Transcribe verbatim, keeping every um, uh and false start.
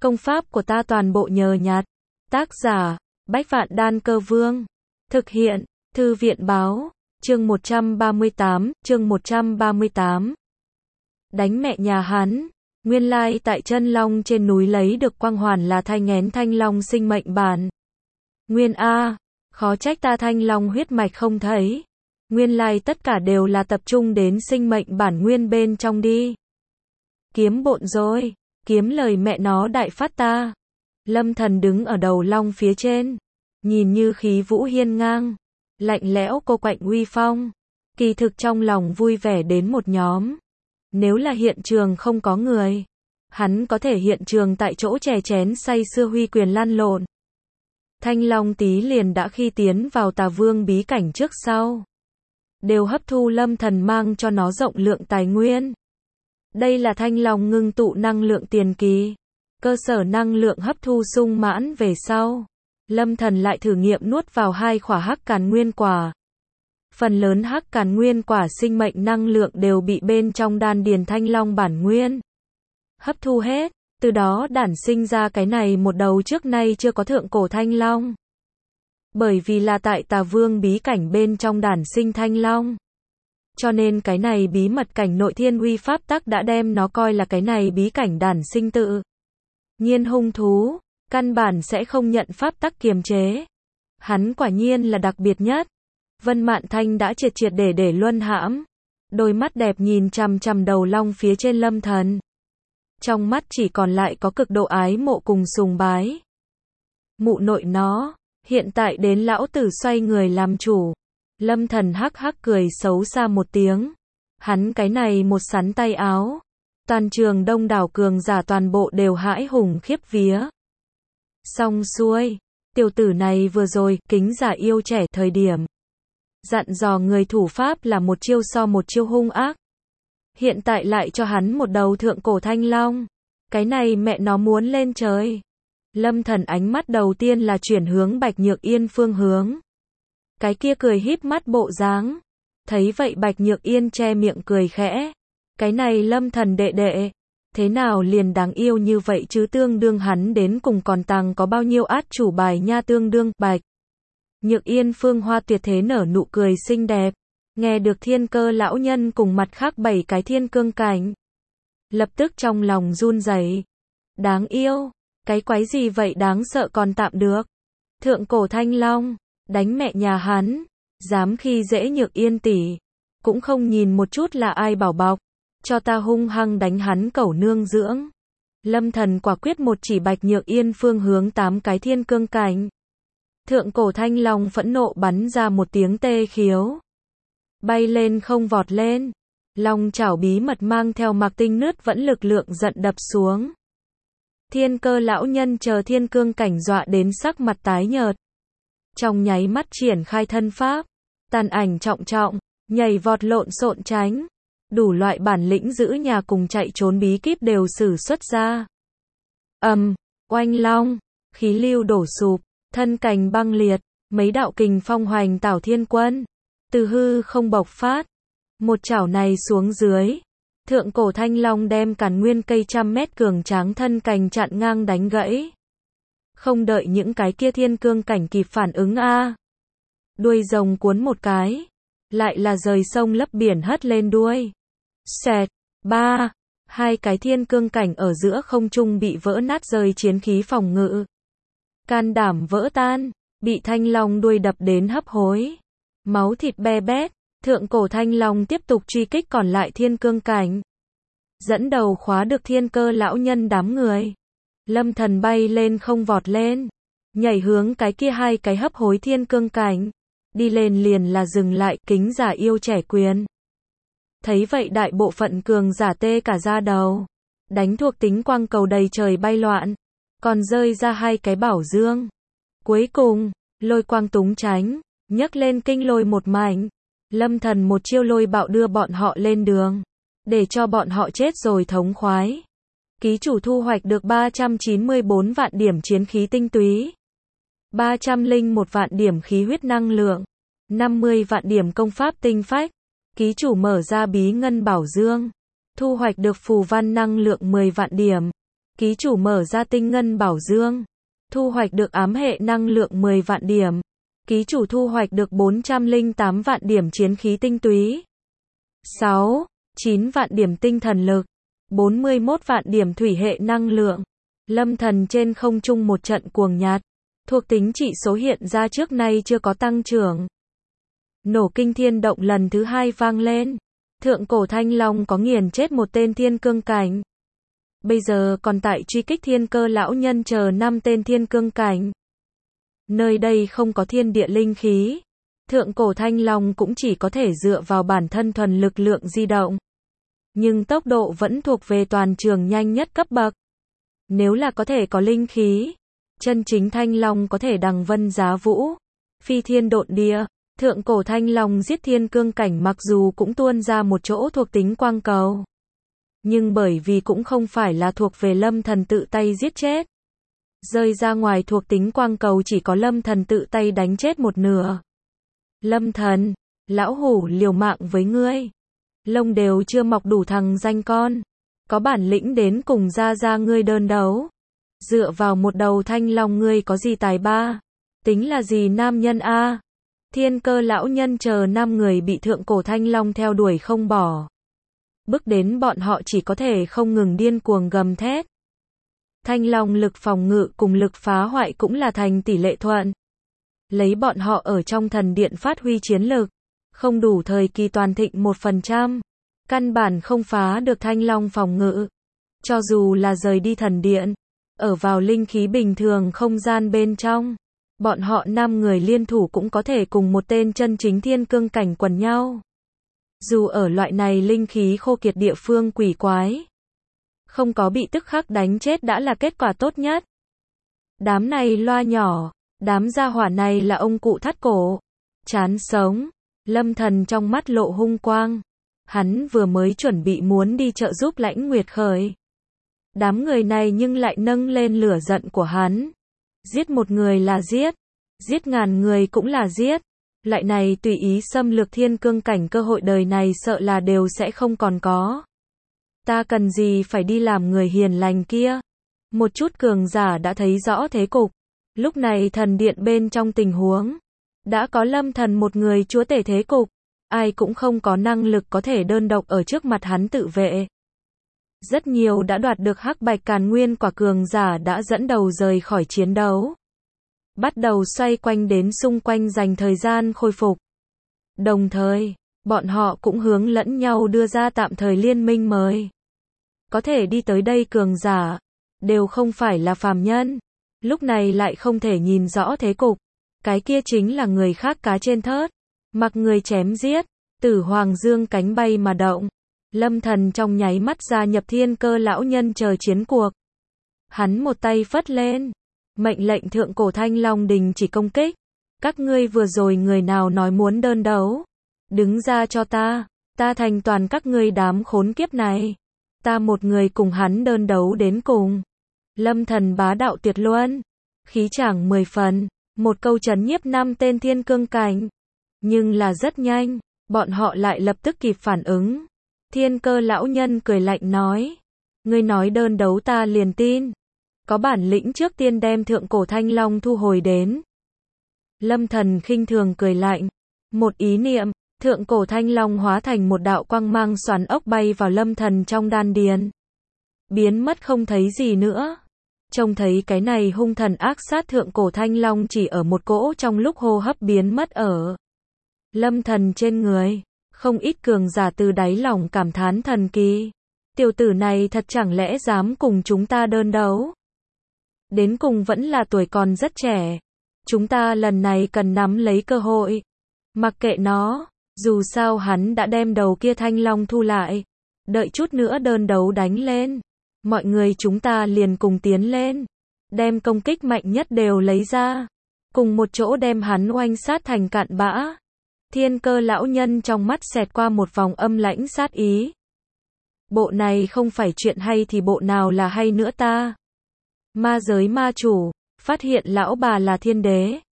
Công pháp của ta toàn bộ nhờ nhặt. Tác giả, Bách Vạn Đan Cơ Vương. Thực hiện, Thư viện Báo. Chương một trăm ba mươi tám, chương một trăm ba mươi tám. Đánh mẹ nhà hắn. Nguyên lai tại chân long trên núi lấy được quang hoàn là thai nghén thanh long sinh mệnh bản. Nguyên A, khó trách ta thanh long huyết mạch không thấy. Nguyên lai tất cả đều là tập trung đến sinh mệnh bản nguyên bên trong đi. Kiếm bộn rồi, kiếm lời mẹ nó đại phát ta. Lâm Thần đứng ở đầu long phía trên, nhìn như khí vũ hiên ngang, lạnh lẽo cô quạnh uy phong. Kỳ thực trong lòng vui vẻ đến một nhóm. Nếu là hiện trường không có người, hắn có thể hiện trường tại chỗ chè chén say sưa huy quyền lăn lộn. Thanh long tí liền đã khi tiến vào Tà Vương bí cảnh trước sau, đều hấp thu Lâm Thần mang cho nó rộng lượng tài nguyên. Đây là thanh long ngưng tụ năng lượng tiền kỳ. Cơ sở năng lượng hấp thu sung mãn về sau, Lâm Thần lại thử nghiệm nuốt vào hai khỏa hắc càn nguyên quả. Phần lớn hắc càn nguyên quả sinh mệnh năng lượng đều bị bên trong đan điền thanh long bản nguyên hấp thu hết, từ đó đản sinh ra cái này một đầu trước nay chưa có thượng cổ thanh long. Bởi vì là tại Tà Vương bí cảnh bên trong đản sinh thanh long, cho nên cái này bí mật cảnh nội thiên uy pháp tắc đã đem nó coi là cái này bí cảnh đản sinh tự nhiên hung thú, căn bản sẽ không nhận pháp tắc kiềm chế. Hắn quả nhiên là đặc biệt nhất. Vân Mạn Thanh đã triệt triệt để để luân hãm, đôi mắt đẹp nhìn chằm chằm đầu long phía trên Lâm Thần. Trong mắt chỉ còn lại có cực độ ái mộ cùng sùng bái. Mụ nội nó, hiện tại đến lão tử xoay người làm chủ. Lâm Thần hắc hắc cười xấu xa một tiếng. Hắn cái này một sắn tay áo, toàn trường đông đảo cường giả toàn bộ đều hãi hùng khiếp vía. Xong xuôi, tiểu tử này vừa rồi, kính giả yêu trẻ thời điểm dặn dò người thủ pháp là một chiêu so một chiêu hung ác. Hiện tại lại cho hắn một đầu thượng cổ thanh long. Cái này mẹ nó muốn lên trời. Lâm Thần ánh mắt đầu tiên là chuyển hướng Bạch Nhược Yên phương hướng. Cái kia cười híp mắt bộ dáng. Thấy vậy Bạch Nhược Yên che miệng cười khẽ. Cái này Lâm Thần đệ đệ, thế nào liền đáng yêu như vậy chứ, tương đương hắn đến cùng còn tăng có bao nhiêu át chủ bài nha, tương đương. Bạch Nhược Yên phương hoa tuyệt thế nở nụ cười xinh đẹp. Nghe được Thiên Cơ lão nhân cùng mặt khác bảy cái thiên cương cảnh, lập tức trong lòng run rẩy. Đáng yêu, cái quái gì vậy đáng sợ còn tạm được. Thượng cổ thanh long, đánh mẹ nhà hắn, dám khi dễ Nhược Yên tỷ, cũng không nhìn một chút là ai bảo bọc, cho ta hung hăng đánh hắn cẩu nương dưỡng. Lâm Thần quả quyết một chỉ Bạch Nhược Yên phương hướng tám cái thiên cương cảnh. Thượng cổ thanh long phẫn nộ bắn ra một tiếng tê khiếu, bay lên không vọt lên. Long chảo bí mật mang theo Mạc Tinh Nứt vẫn lực lượng giận đập xuống. Thiên Cơ lão nhân chờ thiên cương cảnh dọa đến sắc mặt tái nhợt. Trong nháy mắt triển khai thân pháp, tàn ảnh trọng trọng, nhảy vọt lộn xộn tránh. Đủ loại bản lĩnh giữ nhà cùng chạy trốn bí kíp đều sử xuất ra. Ầm, um, oanh long, khí lưu đổ sụp, thân cành băng liệt, mấy đạo kình phong hoành tảo thiên quân, từ hư không bộc phát. Một chảo này xuống dưới, thượng cổ thanh long đem càn nguyên cây trăm mét cường tráng thân cành chặn ngang đánh gãy. Không đợi những cái kia thiên cương cảnh kịp phản ứng a, đuôi rồng cuốn một cái, lại là rời sông lấp biển hất lên đuôi. Xẹt, ba, hai cái thiên cương cảnh ở giữa không trung bị vỡ nát rời chiến khí phòng ngự. Can đảm vỡ tan, bị thanh long đuôi đập đến hấp hối. Máu thịt be bét, thượng cổ thanh long tiếp tục truy kích còn lại thiên cương cảnh. Dẫn đầu khóa được Thiên Cơ lão nhân đám người. Lâm Thần bay lên không vọt lên, nhảy hướng cái kia hai cái hấp hối thiên cương cảnh. Đi lên liền là dừng lại, kính giả yêu trẻ quyền. Thấy vậy đại bộ phận cường giả tê cả da đầu. Đánh thuộc tính quang cầu đầy trời bay loạn, còn rơi ra hai cái bảo dương. Cuối cùng, lôi quang túng tránh, nhấc lên kinh lôi một mảnh. Lâm Thần một chiêu lôi bạo đưa bọn họ lên đường, để cho bọn họ chết rồi thống khoái. Ký chủ thu hoạch được ba trăm chín mươi bốn vạn điểm chiến khí tinh túy, ba trăm lẻ một vạn điểm khí huyết năng lượng, năm mươi vạn điểm công pháp tinh phách. Ký chủ mở ra bí ngân bảo dương, thu hoạch được phù văn năng lượng mười vạn điểm. Ký chủ mở ra tinh ngân bảo dương. Thu hoạch được ám hệ năng lượng mười vạn điểm. Ký chủ thu hoạch được bốn trăm lẻ tám vạn điểm chiến khí tinh túy. sáu, chín vạn điểm tinh thần lực. bốn mươi mốt vạn điểm thủy hệ năng lượng. Lâm Thần trên không trung một trận cuồng nhạt. Thuộc tính trị số hiện ra trước nay chưa có tăng trưởng. Nổ kinh thiên động lần thứ hai vang lên. Thượng cổ thanh long có nghiền chết một tên thiên cương cảnh. Bây giờ còn tại truy kích thiên cơ lão nhân chờ năm tên thiên cương cảnh. Nơi đây không có thiên địa linh khí. Thượng cổ thanh long cũng chỉ có thể dựa vào bản thân thuần lực lượng di động. Nhưng tốc độ vẫn thuộc về toàn trường nhanh nhất cấp bậc. Nếu là có thể có linh khí, chân chính thanh long có thể đằng vân giá vũ, phi thiên độn địa. Thượng cổ thanh long giết thiên cương cảnh mặc dù cũng tuôn ra một chỗ thuộc tính quang cầu. Nhưng bởi vì cũng không phải là thuộc về Lâm Thần tự tay giết chết. Rơi ra ngoài thuộc tính quang cầu chỉ có Lâm Thần tự tay đánh chết một nửa. Lâm Thần, lão hủ liều mạng với ngươi. Lông đều chưa mọc đủ thằng danh con. Có bản lĩnh đến cùng ra ra ngươi đơn đấu. Dựa vào một đầu thanh long ngươi có gì tài ba. Tính là gì nam nhân a? Thiên cơ lão nhân chờ năm người bị thượng cổ thanh long theo đuổi không bỏ. Bước đến bọn họ chỉ có thể không ngừng điên cuồng gầm thét. Thanh long lực phòng ngự cùng lực phá hoại cũng là thành tỷ lệ thuận. Lấy bọn họ ở trong thần điện phát huy chiến lực. Không đủ thời kỳ toàn thịnh một phần trăm. Căn bản không phá được thanh long phòng ngự. Cho dù là rời đi thần điện. Ở vào linh khí bình thường không gian bên trong. Bọn họ năm người liên thủ cũng có thể cùng một tên chân chính thiên cương cảnh quần nhau. Dù ở loại này linh khí khô kiệt địa phương quỷ quái. Không có bị tức khắc đánh chết đã là kết quả tốt nhất. Đám này loa nhỏ. Đám gia hỏa này là ông cụ thắt cổ. Chán sống. Lâm Thần trong mắt lộ hung quang. Hắn vừa mới chuẩn bị muốn đi trợ giúp Lãnh Nguyệt Khởi. Đám người này nhưng lại nâng lên lửa giận của hắn. Giết một người là giết. Giết ngàn người cũng là giết. Loại này tùy ý xâm lược thiên cương cảnh cơ hội đời này sợ là đều sẽ không còn có. Ta cần gì phải đi làm người hiền lành kia. Một chút cường giả đã thấy rõ thế cục. Lúc này thần điện bên trong tình huống. Đã có Lâm Thần một người chúa tể thế cục. Ai cũng không có năng lực có thể đơn độc ở trước mặt hắn tự vệ. Rất nhiều đã đoạt được hắc bạch càn nguyên quả cường giả đã dẫn đầu rời khỏi chiến đấu. Bắt đầu xoay quanh đến xung quanh dành thời gian khôi phục. Đồng thời, bọn họ cũng hướng lẫn nhau đưa ra tạm thời liên minh mới. Có thể đi tới đây cường giả, đều không phải là phàm nhân. Lúc này lại không thể nhìn rõ thế cục. Cái kia chính là người khác cá trên thớt. Mặc người chém giết, Tử Hoàng dương cánh bay mà động. Lâm Thần trong nháy mắt gia nhập thiên cơ lão nhân chờ chiến cuộc. Hắn một tay phất lên. Mệnh lệnh thượng cổ thanh long đình chỉ công kích. Các ngươi vừa rồi người nào nói muốn đơn đấu. Đứng ra cho ta. Ta thành toàn các ngươi đám khốn kiếp này. Ta một người cùng hắn đơn đấu đến cùng. Lâm Thần bá đạo tuyệt luân. Khí chàng mười phần. Một câu trấn nhiếp năm tên thiên cương cảnh. Nhưng là rất nhanh. Bọn họ lại lập tức kịp phản ứng. Thiên cơ lão nhân cười lạnh nói. Ngươi nói đơn đấu ta liền tin. Có bản lĩnh trước tiên đem thượng cổ thanh long thu hồi đến. Lâm Thần khinh thường cười lạnh. Một ý niệm, thượng cổ thanh long hóa thành một đạo quang mang xoắn ốc bay vào Lâm Thần trong đan điền. Biến mất không thấy gì nữa. Trông thấy cái này hung thần ác sát thượng cổ thanh long chỉ ở một cỗ trong lúc hô hấp biến mất ở Lâm Thần trên người. Không ít cường giả từ đáy lòng cảm thán thần kỳ. Tiểu tử này thật chẳng lẽ dám cùng chúng ta đơn đấu. Đến cùng vẫn là tuổi còn rất trẻ. Chúng ta lần này cần nắm lấy cơ hội. Mặc kệ nó, dù sao hắn đã đem đầu kia thanh long thu lại. Đợi chút nữa đơn đấu đánh lên. Mọi người chúng ta liền cùng tiến lên. Đem công kích mạnh nhất đều lấy ra. Cùng một chỗ đem hắn oanh sát thành cạn bã. Thiên cơ lão nhân trong mắt xẹt qua một vòng âm lãnh sát ý. Bộ này không phải chuyện hay thì bộ nào là hay nữa ta. Ma giới ma chủ, phát hiện lão bà là thiên đế.